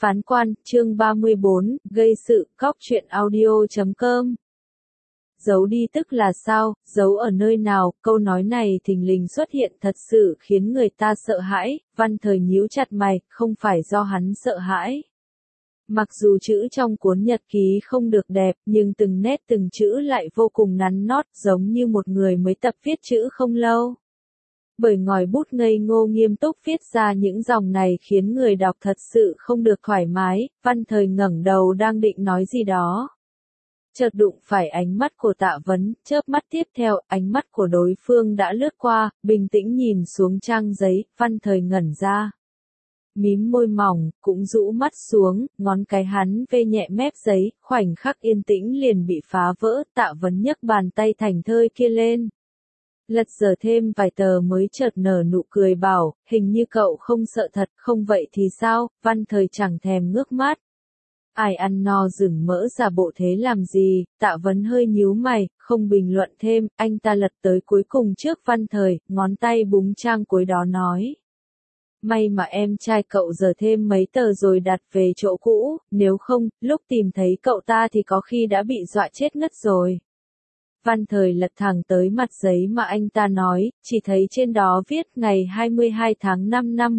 Phán quan, chương 34, gây sự, cóc truyện audio.com. Giấu đi tức là sao, giấu ở nơi nào, câu nói này thình lình xuất hiện thật sự khiến người ta sợ hãi, Văn Thời nhíu chặt mày, không phải do hắn sợ hãi. Mặc dù chữ trong cuốn nhật ký không được đẹp, nhưng từng nét từng chữ lại vô cùng nắn nót, giống như một người mới tập viết chữ không lâu. Bởi ngòi bút ngây ngô nghiêm túc viết ra những dòng này khiến người đọc thật sự không được thoải mái, Văn Thời ngẩng đầu đang định nói gì đó. Chợt đụng phải ánh mắt của Tạ Vấn, chớp mắt tiếp theo, ánh mắt của đối phương đã lướt qua, bình tĩnh nhìn xuống trang giấy, Văn Thời ngẩn ra. Mím môi mỏng, cũng rũ mắt xuống, ngón cái hắn vê nhẹ mép giấy, khoảnh khắc yên tĩnh liền bị phá vỡ, Tạ Vấn nhấc bàn tay thành thơi kia lên. Lật dở thêm vài tờ mới chợt nở nụ cười bảo, hình như cậu không sợ thật, không vậy thì sao, Văn Thời chẳng thèm ngước mắt. Ai ăn no rừng mỡ giả bộ thế làm gì, Tạ Vấn hơi nhíu mày, không bình luận thêm, anh ta lật tới cuối cùng trước Văn Thời, ngón tay búng trang cuối đó nói. May mà em trai cậu giờ thêm mấy tờ rồi đặt về chỗ cũ, nếu không, lúc tìm thấy cậu ta thì có khi đã bị dọa chết ngất rồi. Văn Thời lật thẳng tới mặt giấy mà anh ta nói, chỉ thấy trên đó viết ngày 22 tháng 5 năm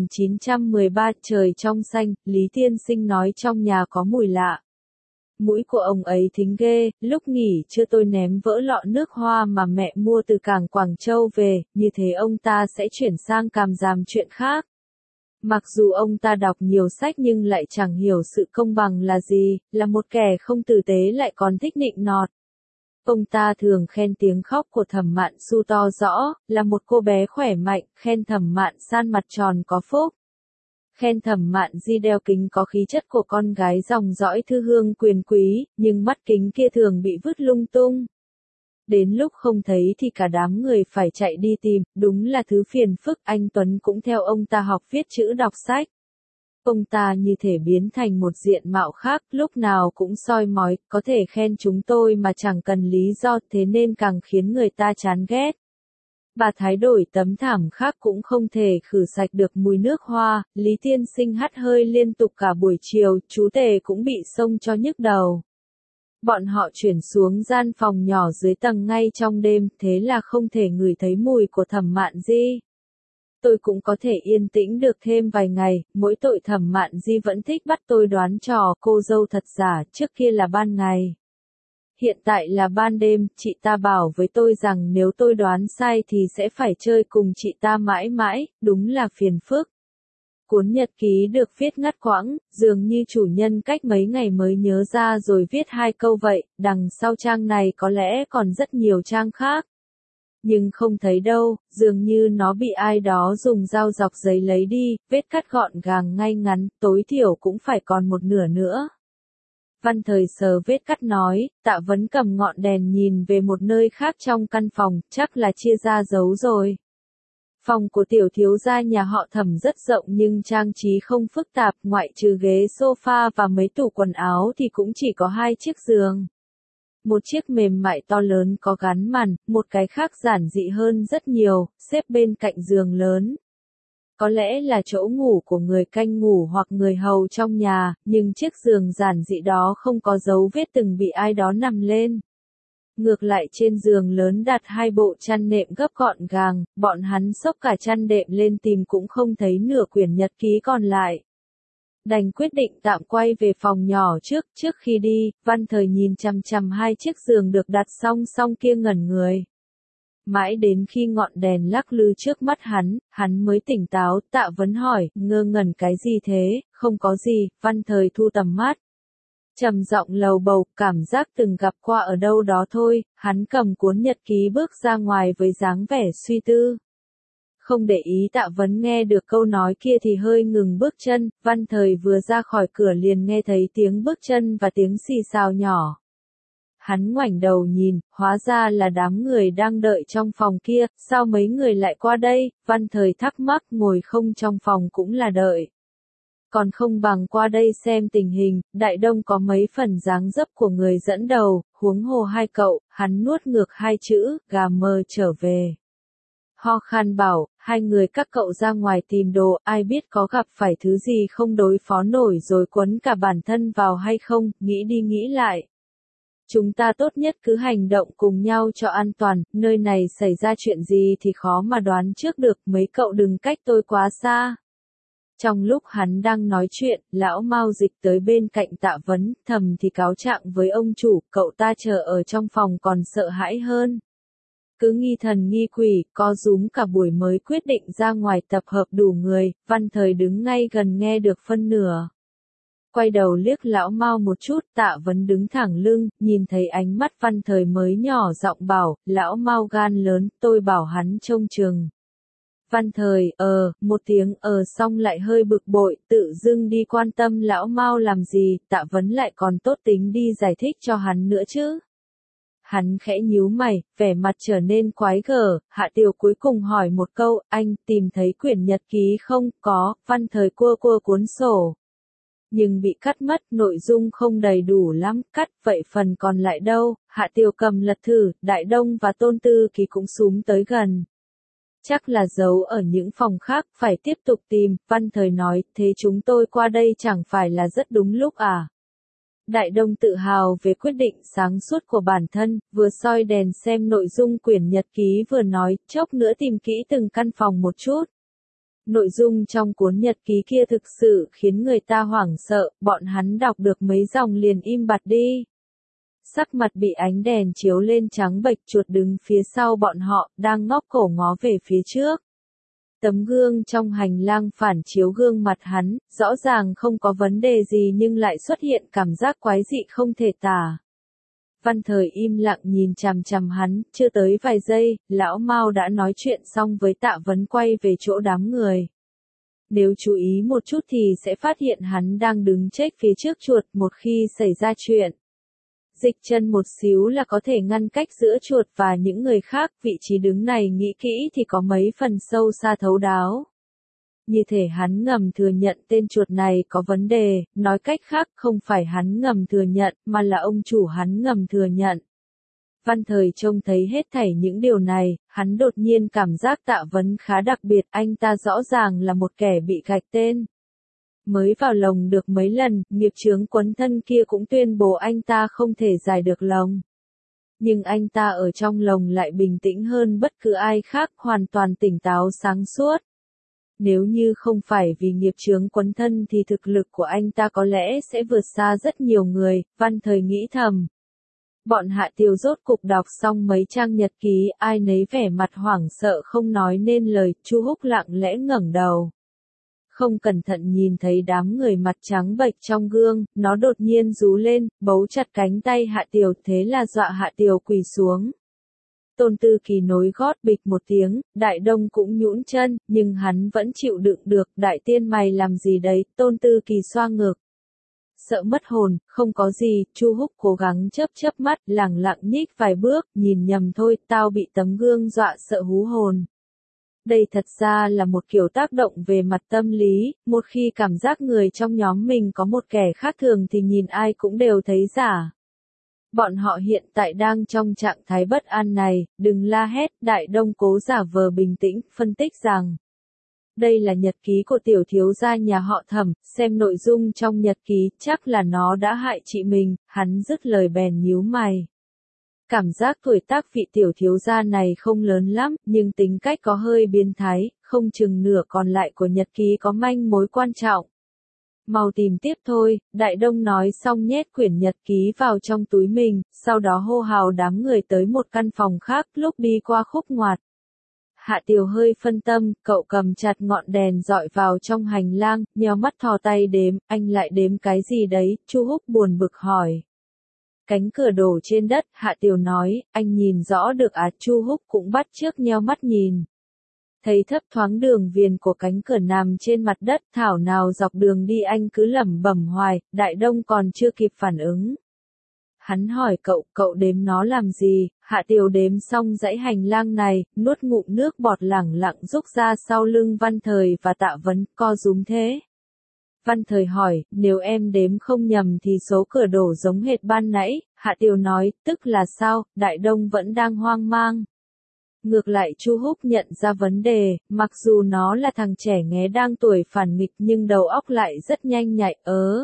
1913 trời trong xanh, Lý Tiên Sinh nói trong nhà có mùi lạ. Mũi của ông ấy thính ghê, lúc nghỉ trưa tôi ném vỡ lọ nước hoa mà mẹ mua từ cảng Quảng Châu về, như thế ông ta sẽ chuyển sang càm ràm chuyện khác. Mặc dù ông ta đọc nhiều sách nhưng lại chẳng hiểu sự công bằng là gì, là một kẻ không tử tế lại còn thích nịnh nọt. Ông ta thường khen tiếng khóc của Thẩm Mạn Su to rõ, là một cô bé khỏe mạnh, khen Thẩm Mạn San mặt tròn có phúc. Khen Thẩm Mạn Di đeo kính có khí chất của con gái dòng dõi thư hương quyền quý, nhưng mắt kính kia thường bị vứt lung tung. Đến lúc không thấy thì cả đám người phải chạy đi tìm, đúng là thứ phiền phức, anh Tuấn cũng theo ông ta học viết chữ đọc sách. Ông ta như thể biến thành một diện mạo khác, lúc nào cũng soi mói, có thể khen chúng tôi mà chẳng cần lý do, thế nên càng khiến người ta chán ghét. Bà Thái đổi tấm thảm khác cũng không thể khử sạch được mùi nước hoa, Lý Tiên Sinh hắt hơi liên tục cả buổi chiều, chú Tề cũng bị xông cho nhức đầu. Bọn họ chuyển xuống gian phòng nhỏ dưới tầng ngay trong đêm, thế là không thể ngửi thấy mùi của Thẩm Mạn Di. Tôi cũng có thể yên tĩnh được thêm vài ngày, mỗi tội Thẩm Mạn Di vẫn thích bắt tôi đoán trò cô dâu thật giả, trước kia là ban ngày. Hiện tại là ban đêm, chị ta bảo với tôi rằng nếu tôi đoán sai thì sẽ phải chơi cùng chị ta mãi mãi, đúng là phiền phức. Cuốn nhật ký được viết ngắt quãng, dường như chủ nhân cách mấy ngày mới nhớ ra rồi viết 2 câu vậy, đằng sau trang này có lẽ còn rất nhiều trang khác. Nhưng không thấy đâu, dường như nó bị ai đó dùng dao dọc giấy lấy đi, vết cắt gọn gàng ngay ngắn, tối thiểu cũng phải còn một nửa nữa. Văn Thời sờ vết cắt nói, Tạ Vấn cầm ngọn đèn nhìn về một nơi khác trong căn phòng, chắc là chia ra giấu rồi. Phòng của tiểu thiếu gia nhà họ Thẩm rất rộng nhưng trang trí không phức tạp, ngoại trừ ghế sofa và mấy tủ quần áo thì cũng chỉ có 2 chiếc giường. Một chiếc mềm mại to lớn có gắn màn, một cái khác giản dị hơn rất nhiều, xếp bên cạnh giường lớn. Có lẽ là chỗ ngủ của người canh ngủ hoặc người hầu trong nhà, nhưng chiếc giường giản dị đó không có dấu vết từng bị ai đó nằm lên. Ngược lại trên giường lớn đặt 2 bộ chăn nệm gấp gọn gàng, bọn hắn xốc cả chăn đệm lên tìm cũng không thấy nửa quyển nhật ký còn lại. Đành quyết định tạm quay về phòng nhỏ trước khi đi, Văn Thời nhìn chằm chằm 2 chiếc giường được đặt song song kia ngẩn người. Mãi đến khi ngọn đèn lắc lư trước mắt hắn mới tỉnh táo, Tạ Vấn hỏi, ngơ ngẩn cái gì thế, không có gì, Văn Thời thu tầm mắt. Trầm giọng lầu bầu, cảm giác từng gặp qua ở đâu đó thôi, hắn cầm cuốn nhật ký bước ra ngoài với dáng vẻ suy tư. Không để ý Tạ Vấn nghe được câu nói kia thì hơi ngừng bước chân, Văn Thời vừa ra khỏi cửa liền nghe thấy tiếng bước chân và tiếng xì xào nhỏ. Hắn ngoảnh đầu nhìn, hóa ra là đám người đang đợi trong phòng kia, sao mấy người lại qua đây, Văn Thời thắc mắc, ngồi không trong phòng cũng là đợi. Còn không bằng qua đây xem tình hình, Đại Đông có mấy phần dáng dấp của người dẫn đầu, huống hồ 2 cậu, hắn nuốt ngược 2 chữ, gà mờ trở về. ho khan bảo, hai người các cậu ra ngoài tìm đồ, ai biết có gặp phải thứ gì không đối phó nổi rồi quấn cả bản thân vào hay không, nghĩ đi nghĩ lại. Chúng ta tốt nhất cứ hành động cùng nhau cho an toàn, nơi này xảy ra chuyện gì thì khó mà đoán trước được, mấy cậu đừng cách tôi quá xa. Trong lúc hắn đang nói chuyện, lão Mao Dịch tới bên cạnh Tạ Vấn, thầm thì cáo trạng với ông chủ, cậu ta chờ ở trong phòng còn sợ hãi hơn. Cứ nghi thần nghi quỷ, co rúm cả buổi mới quyết định ra ngoài tập hợp đủ người, Văn Thời đứng ngay gần nghe được phân nửa. Quay đầu liếc lão Mao một chút, Tạ Vấn đứng thẳng lưng, nhìn thấy ánh mắt Văn Thời mới nhỏ giọng bảo, lão Mao gan lớn, tôi bảo hắn trông chừng. Văn Thời, một tiếng xong lại hơi bực bội, tự dưng đi quan tâm lão Mao làm gì, Tạ Vấn lại còn tốt tính đi giải thích cho hắn nữa chứ. Hắn khẽ nhíu mày, vẻ mặt trở nên quái gở, Hạ Tiều cuối cùng hỏi một câu, anh tìm thấy quyển nhật ký không? Có, Văn Thời cua cuốn sổ. Nhưng bị cắt mất, nội dung không đầy đủ lắm, cắt, vậy phần còn lại đâu? Hạ Tiều cầm lật thử, Đại Đông và Tôn Tư Kỳ cũng xúm tới gần. Chắc là giấu ở những phòng khác, phải tiếp tục tìm, Văn Thời nói, thế chúng tôi qua đây chẳng phải là rất đúng lúc à? Đại Đông tự hào về quyết định sáng suốt của bản thân, vừa soi đèn xem nội dung quyển nhật ký vừa nói, chốc nữa tìm kỹ từng căn phòng một chút. Nội dung trong cuốn nhật ký kia thực sự khiến người ta hoảng sợ, bọn hắn đọc được mấy dòng liền im bặt đi. Sắc mặt bị ánh đèn chiếu lên trắng bệch, chuột đứng phía sau bọn họ, đang ngóc cổ ngó về phía trước. Tấm gương trong hành lang phản chiếu gương mặt hắn, rõ ràng không có vấn đề gì nhưng lại xuất hiện cảm giác quái dị không thể tả. Văn Thời im lặng nhìn chằm chằm hắn, chưa tới vài giây, lão Mao đã nói chuyện xong với Tạ Vấn quay về chỗ đám người. Nếu chú ý một chút thì sẽ phát hiện hắn đang đứng chếch phía trước chuột, một khi xảy ra chuyện. Dịch chân một xíu là có thể ngăn cách giữa chuột và những người khác, vị trí đứng này nghĩ kỹ thì có mấy phần sâu xa thấu đáo. Như thể hắn ngầm thừa nhận tên chuột này có vấn đề, nói cách khác không phải hắn ngầm thừa nhận, mà là ông chủ hắn ngầm thừa nhận. Văn Thời trông thấy hết thảy những điều này, hắn đột nhiên cảm giác Tạ Vấn khá đặc biệt, anh ta rõ ràng là một kẻ bị gạch tên. Mới vào lồng được mấy lần, nghiệp chướng quấn thân kia cũng tuyên bố anh ta không thể giải được lồng. Nhưng anh ta ở trong lồng lại bình tĩnh hơn bất cứ ai khác, hoàn toàn tỉnh táo sáng suốt. Nếu như không phải vì nghiệp chướng quấn thân thì thực lực của anh ta có lẽ sẽ vượt xa rất nhiều người, Văn Thời nghĩ thầm. Bọn Hạ Tiều rốt cục đọc xong mấy trang nhật ký, ai nấy vẻ mặt hoảng sợ không nói nên lời, Chu Húc lặng lẽ ngẩng đầu. Không cẩn thận nhìn thấy đám người mặt trắng bệch trong gương, nó đột nhiên rú lên, bấu chặt cánh tay Hạ Tiều, thế là dọa Hạ Tiều quỳ xuống. Tôn Tư Kỳ nối gót bịch một tiếng, Đại Đông cũng nhũn chân, nhưng hắn vẫn chịu đựng được, Đại Tiên mày làm gì đấy, Tôn Tư Kỳ xoa ngực. Sợ mất hồn, không có gì, Chu Húc cố gắng chớp mắt, lẳng lặng nhích vài bước, nhìn nhầm thôi, tao bị tấm gương dọa sợ hú hồn. Đây thật ra là một kiểu tác động về mặt tâm lý, một khi cảm giác người trong nhóm mình có một kẻ khác thường thì nhìn ai cũng đều thấy giả. Bọn họ hiện tại đang trong trạng thái bất an này, đừng la hét, Đại Đông cố giả vờ bình tĩnh, phân tích rằng. Đây là nhật ký của tiểu thiếu gia nhà họ Thẩm, xem nội dung trong nhật ký, chắc là nó đã hại chị mình, hắn dứt lời bèn nhíu mày. Cảm giác tuổi tác vị tiểu thiếu gia này không lớn lắm, nhưng tính cách có hơi biến thái, không chừng nửa còn lại của nhật ký có manh mối quan trọng. Mau tìm tiếp thôi, Đại Đông nói xong nhét quyển nhật ký vào trong túi mình, sau đó hô hào đám người tới một căn phòng khác, lúc đi qua khúc ngoặt. Hạ Tiều hơi phân tâm, cậu cầm chặt ngọn đèn dọi vào trong hành lang, nheo mắt thò tay đếm, anh lại đếm cái gì đấy, Chu Húc buồn bực hỏi. Cánh cửa đổ trên đất, Hạ Tiều nói, anh nhìn rõ được à, Chu Húc cũng bắt chước nheo mắt nhìn. Thấy thấp thoáng đường viền của cánh cửa nằm trên mặt đất, thảo nào dọc đường đi anh cứ lẩm bẩm hoài, Đại Đông còn chưa kịp phản ứng. Hắn hỏi cậu đếm nó làm gì, Hạ Tiều đếm xong dãy hành lang này, nuốt ngụm nước bọt lẳng lặng rúc ra sau lưng Văn Thời và Tạ Vấn, co rúm thế. Văn Thời hỏi, nếu em đếm không nhầm thì số cửa đổ giống hệt ban nãy, Hạ Tiều nói, tức là sao, Đại Đông vẫn đang hoang mang. Ngược lại Chu Húc nhận ra vấn đề, mặc dù nó là thằng trẻ nghé đang tuổi phản nghịch nhưng đầu óc lại rất nhanh nhạy.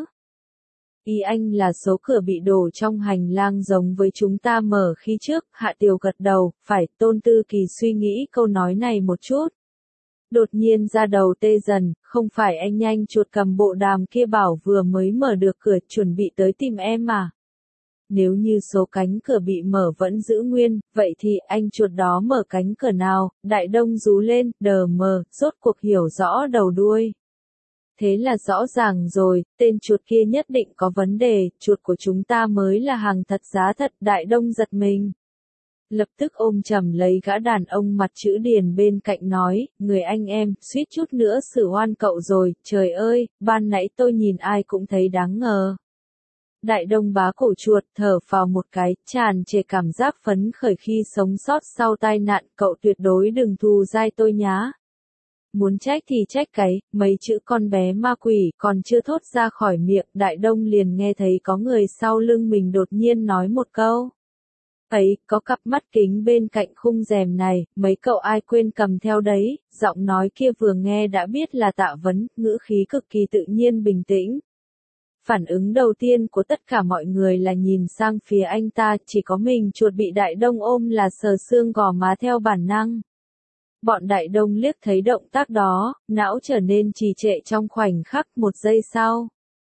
Ý anh là số cửa bị đổ trong hành lang giống với chúng ta mở khi trước, Hạ Tiều gật đầu, phải. Tôn Tư Kỳ suy nghĩ câu nói này một chút. Đột nhiên ra đầu tê dần, không phải anh nhanh chuột cầm bộ đàm kia bảo vừa mới mở được cửa chuẩn bị tới tìm em à? Nếu như số cánh cửa bị mở vẫn giữ nguyên, vậy thì anh chuột đó mở cánh cửa nào? Đại Đông rú lên, đờ mờ, rốt cuộc hiểu rõ đầu đuôi. Thế là rõ ràng rồi, tên chuột kia nhất định có vấn đề, chuột của chúng ta mới là hàng thật giá thật. Đại Đông giật mình. Lập tức ôm chầm lấy gã đàn ông mặt chữ điền bên cạnh nói, người anh em, suýt chút nữa xử oan cậu rồi, trời ơi, ban nãy tôi nhìn ai cũng thấy đáng ngờ. Đại Đông bá cổ chuột, thở phào một cái, tràn trề cảm giác phấn khởi khi sống sót sau tai nạn, cậu tuyệt đối đừng thù dai tôi nhá. Muốn trách thì trách cái, mấy chữ con bé ma quỷ còn chưa thốt ra khỏi miệng, Đại Đông liền nghe thấy có người sau lưng mình đột nhiên nói một câu. Ấy, có cặp mắt kính bên cạnh khung rèm này, mấy cậu ai quên cầm theo đấy, giọng nói kia vừa nghe đã biết là Tạ Vấn, ngữ khí cực kỳ tự nhiên bình tĩnh. Phản ứng đầu tiên của tất cả mọi người là nhìn sang phía anh ta, chỉ có mình chuột bị Đại Đông ôm là sờ xương gò má theo bản năng. Bọn Đại Đông liếc thấy động tác đó, não trở nên trì trệ trong khoảnh khắc. Một giây sau.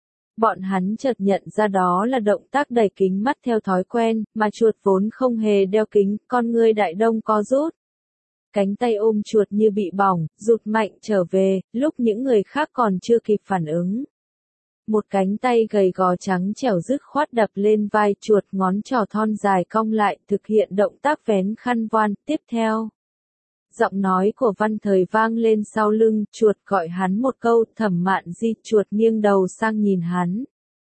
Bọn hắn chợt nhận ra đó là động tác đẩy kính mắt theo thói quen, mà chuột vốn không hề đeo kính, con ngươi Đại Đông co rút. Cánh tay ôm chuột như bị bỏng, rụt mạnh trở về, lúc những người khác còn chưa kịp phản ứng. Một cánh tay gầy gò trắng trẻo dứt khoát đập lên vai chuột, ngón trỏ thon dài cong lại, thực hiện động tác vén khăn voan. Tiếp theo, giọng nói của Văn Thời vang lên sau lưng, chuột gọi hắn một câu, Thẩm Mạn Di. Chuột nghiêng đầu sang nhìn hắn.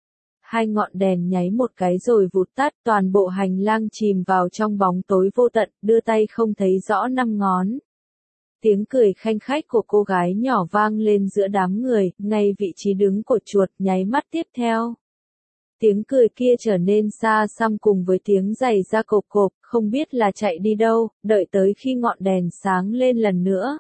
Hai ngọn đèn nháy một cái rồi vụt tắt, toàn bộ hành lang chìm vào trong bóng tối vô tận, đưa tay không thấy rõ năm ngón. Tiếng cười khanh khách của cô gái nhỏ vang lên giữa đám người, ngay vị trí đứng của chuột. Nháy mắt tiếp theo, tiếng cười kia trở nên xa xăm cùng với tiếng giày da cộp cộp, không biết là chạy đi đâu, đợi tới khi ngọn đèn sáng lên lần nữa.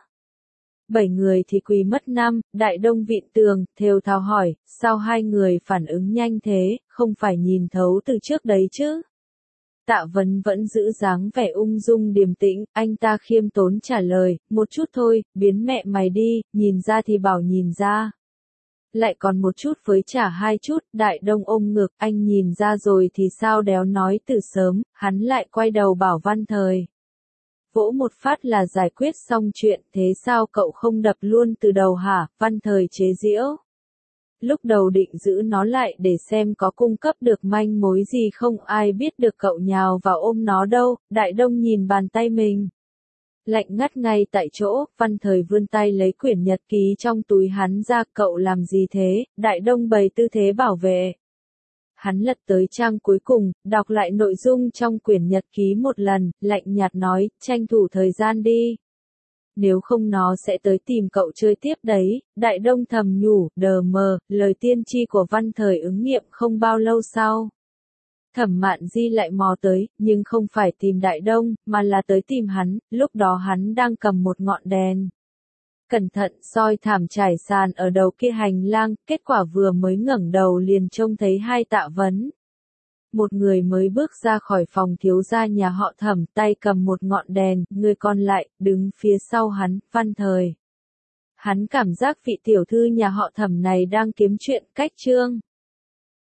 7 người thì quỳ mất năm. Đại Đông vịn tường, thều thào hỏi, sao hai người phản ứng nhanh thế, không phải nhìn thấu từ trước đấy chứ? Tạ Vấn vẫn giữ dáng vẻ ung dung điềm tĩnh, anh ta khiêm tốn trả lời, một chút thôi, biến mẹ mày đi, nhìn ra thì bảo nhìn ra. Lại còn một chút với chả hai chút. Đại Đông ôm ngực, anh nhìn ra rồi thì sao, đéo nói từ sớm. Hắn lại quay đầu bảo Văn Thời. Vỗ một phát là giải quyết xong chuyện, thế sao cậu không đập luôn từ đầu hả? Văn Thời chế giễu. Lúc đầu định giữ nó lại để xem có cung cấp được manh mối gì không, ai biết được cậu nhào vào ôm nó đâu. Đại Đông nhìn bàn tay mình. Lạnh ngắt ngay tại chỗ. Văn Thời vươn tay lấy quyển nhật ký trong túi hắn ra, cậu làm gì thế? Đại Đông bày tư thế bảo vệ. Hắn lật tới trang cuối cùng, đọc lại nội dung trong quyển nhật ký một lần, lạnh nhạt nói, tranh thủ thời gian đi. Nếu không nó sẽ tới tìm cậu chơi tiếp đấy. Đại Đông thầm nhủ, đờ mờ, lời tiên tri của Văn Thời ứng nghiệm không bao lâu sau. Thẩm Mạn Di lại mò tới, nhưng không phải tìm Đại Đông, mà là tới tìm hắn. Lúc đó hắn đang cầm một ngọn đèn. Cẩn thận soi thảm trải sàn ở đầu kia hành lang, kết quả vừa mới ngẩng đầu liền trông thấy hai Tạ Vấn. Một người mới bước ra khỏi phòng thiếu gia nhà họ Thẩm, tay cầm một ngọn đèn, người còn lại, đứng phía sau hắn, Văn Thời. Hắn cảm giác vị tiểu thư nhà họ Thẩm này đang kiếm chuyện cách trương.